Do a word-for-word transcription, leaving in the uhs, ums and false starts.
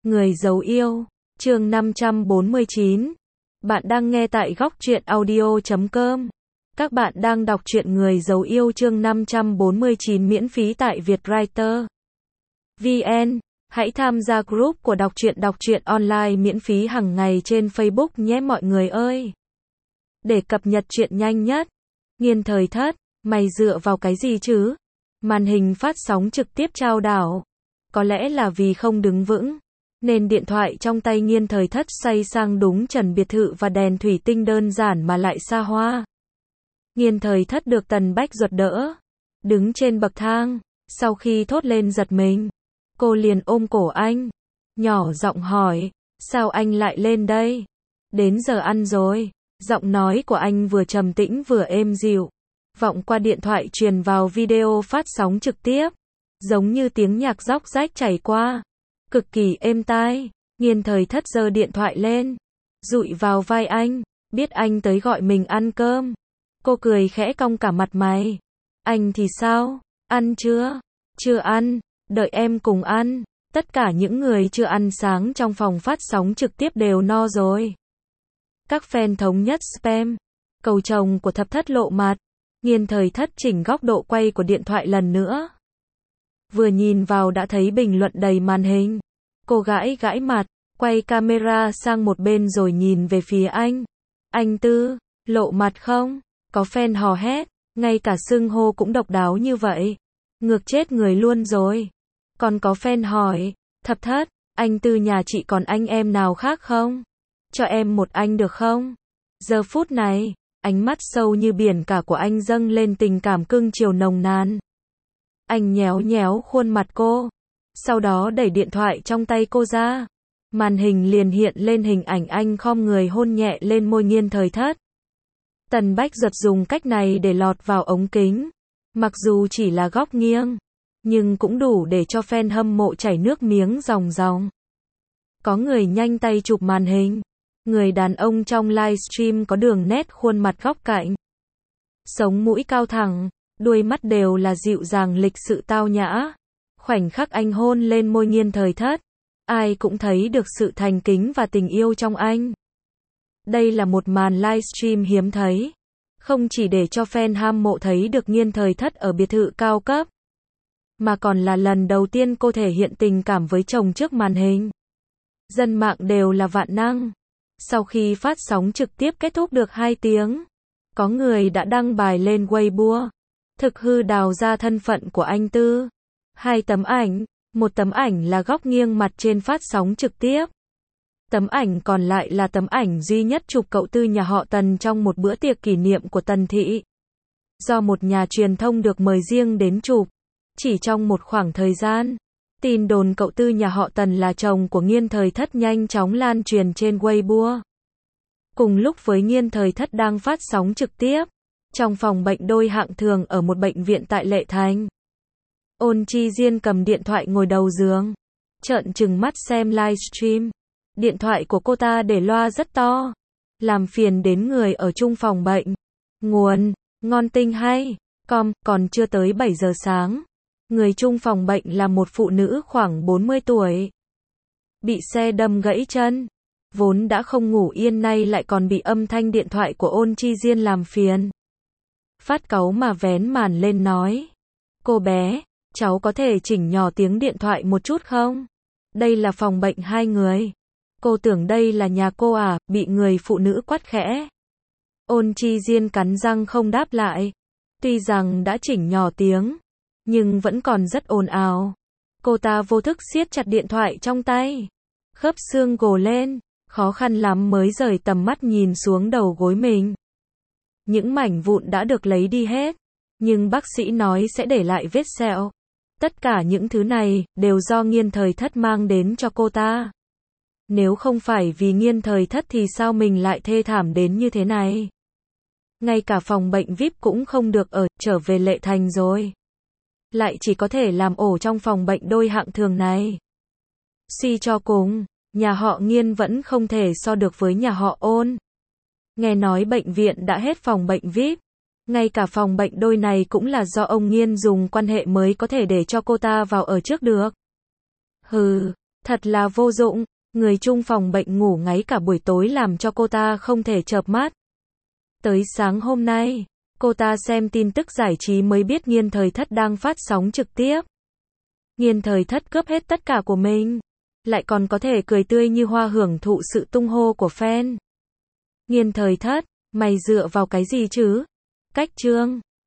Người giấu yêu, chương năm trăm bốn mươi chín. Bạn đang nghe tại góc truyện audio chấm com. Các bạn đang đọc truyện Người giấu yêu chương năm trăm bốn mươi chín miễn phí tại Vietwriter vê en. Hãy tham gia group của đọc truyện đọc truyện online miễn phí hàng ngày trên Facebook nhé mọi người ơi. Để cập nhật truyện nhanh nhất. Nghiên thời thất, mày dựa vào cái gì chứ? Màn hình phát sóng trực tiếp trao đảo. Có lẽ là vì không đứng vững, nên điện thoại trong tay Nghiên thời thất xoay sang đúng trần biệt thự và đèn thủy tinh đơn giản mà lại xa hoa. Nghiên thời thất được Tần Bách Duật đỡ, đứng trên bậc thang, sau khi thốt lên giật mình, cô liền ôm cổ anh, nhỏ giọng hỏi, sao anh lại lên đây? Đến giờ ăn rồi. Giọng nói của anh vừa trầm tĩnh vừa êm dịu, vọng qua điện thoại truyền vào video phát sóng trực tiếp, giống như tiếng nhạc róc rách chảy qua, cực kỳ êm tai. Nghiên thời thất giơ điện thoại lên, dụi vào vai anh, biết anh tới gọi mình ăn cơm. Cô cười khẽ cong cả mặt mày. Anh thì sao? Ăn chưa? Chưa ăn, đợi em cùng ăn. Tất cả những người chưa ăn sáng trong phòng phát sóng trực tiếp đều no rồi. Các fan thống nhất spam. Cầu chồng của thập thất lộ mặt. Nghiên thời thất chỉnh góc độ quay của điện thoại lần nữa. Vừa nhìn vào đã thấy bình luận đầy màn hình. Cô gãi gãi mặt, quay camera sang một bên rồi nhìn về phía anh. Anh Tư, lộ mặt không? Có fan hò hét, ngay cả xưng hô cũng độc đáo như vậy. Ngược chết người luôn rồi. Còn có fan hỏi, thập thất, anh Tư nhà chị còn anh em nào khác không? Cho em một anh được không? Giờ phút này, ánh mắt sâu như biển cả của anh dâng lên tình cảm cưng chiều nồng nàn. Anh nhéo nhéo khuôn mặt cô, sau đó đẩy điện thoại trong tay cô ra. Màn hình liền hiện lên hình ảnh anh khom người hôn nhẹ lên môi Nghiên thời thất. Tần Bách Duật dùng cách này để lọt vào ống kính. Mặc dù chỉ là góc nghiêng, nhưng cũng đủ để cho fan hâm mộ chảy nước miếng ròng ròng. Có người nhanh tay chụp màn hình. Người đàn ông trong livestream có đường nét khuôn mặt góc cạnh, sống mũi cao thẳng, đuôi mắt đều là dịu dàng lịch sự tao nhã. Khoảnh khắc anh hôn lên môi Nghiên thời thất, ai cũng thấy được sự thành kính và tình yêu trong anh. Đây là một màn livestream hiếm thấy, không chỉ để cho fan hâm mộ thấy được Nghiên thời thất ở biệt thự cao cấp, mà còn là lần đầu tiên cô thể hiện tình cảm với chồng trước màn hình. Dân mạng đều là vạn năng. Sau khi phát sóng trực tiếp kết thúc được hai tiếng, có người đã đăng bài lên Weibo, thực hư đào ra thân phận của anh Tư. Hai tấm ảnh, một tấm ảnh là góc nghiêng mặt trên phát sóng trực tiếp. Tấm ảnh còn lại là tấm ảnh duy nhất chụp cậu Tư nhà họ Tần trong một bữa tiệc kỷ niệm của Tần thị. Do một nhà truyền thông được mời riêng đến chụp. Chỉ trong một khoảng thời gian, tin đồn cậu Tư nhà họ Tần là chồng của Nghiên thời thất nhanh chóng lan truyền trên Weibo. Cùng lúc với Nghiên thời thất đang phát sóng trực tiếp, trong phòng bệnh đôi hạng thường ở một bệnh viện tại Lệ Thành, Ôn Chi Diên cầm điện thoại ngồi đầu giường, trợn trừng mắt xem livestream. Điện thoại của cô ta để loa rất to, làm phiền đến người ở chung phòng bệnh. Nguồn, ngon tinh hay, com, còn chưa tới bảy giờ sáng. Người chung phòng bệnh là một phụ nữ khoảng bốn mươi tuổi. Bị xe đâm gãy chân. Vốn đã không ngủ yên nay lại còn bị âm thanh điện thoại của Ôn Chi Diên làm phiền. Phát cáu mà vén màn lên nói. Cô bé, cháu có thể chỉnh nhỏ tiếng điện thoại một chút không? Đây là phòng bệnh hai người. Cô tưởng đây là nhà cô à? Bị người phụ nữ quát khẽ. Ôn Chi Diên cắn răng không đáp lại. Tuy rằng đã chỉnh nhỏ tiếng, nhưng vẫn còn rất ồn ào. Cô ta vô thức siết chặt điện thoại trong tay. Khớp xương gồ lên, khó khăn lắm mới rời tầm mắt nhìn xuống đầu gối mình. Những mảnh vụn đã được lấy đi hết, nhưng bác sĩ nói sẽ để lại vết sẹo. Tất cả những thứ này đều do Nghiên thời thất mang đến cho cô ta. Nếu không phải vì Nghiên thời thất thì sao mình lại thê thảm đến như thế này? Ngay cả phòng bệnh vi ai pi cũng không được ở, trở về Lệ Thành rồi. Lại chỉ có thể làm ổ trong phòng bệnh đôi hạng thường này. Suy cho cùng, nhà họ Nghiên vẫn không thể so được với nhà họ Ôn. Nghe nói bệnh viện đã hết phòng bệnh vi ai pi. Ngay cả phòng bệnh đôi này cũng là do ông Nghiên dùng quan hệ mới có thể để cho cô ta vào ở trước được. Hừ, Thật là vô dụng, người chung phòng bệnh ngủ ngáy cả buổi tối làm cho cô ta không thể chợp mắt. Tới sáng hôm nay, cô ta xem tin tức giải trí mới biết Nghiên Thời Thất đang phát sóng trực tiếp. Nghiên Thời Thất cướp hết tất cả của mình, lại còn có thể cười tươi như hoa hưởng thụ sự tung hô của fan. Nghiên Thời Thất, mày dựa vào cái gì chứ? Cách chương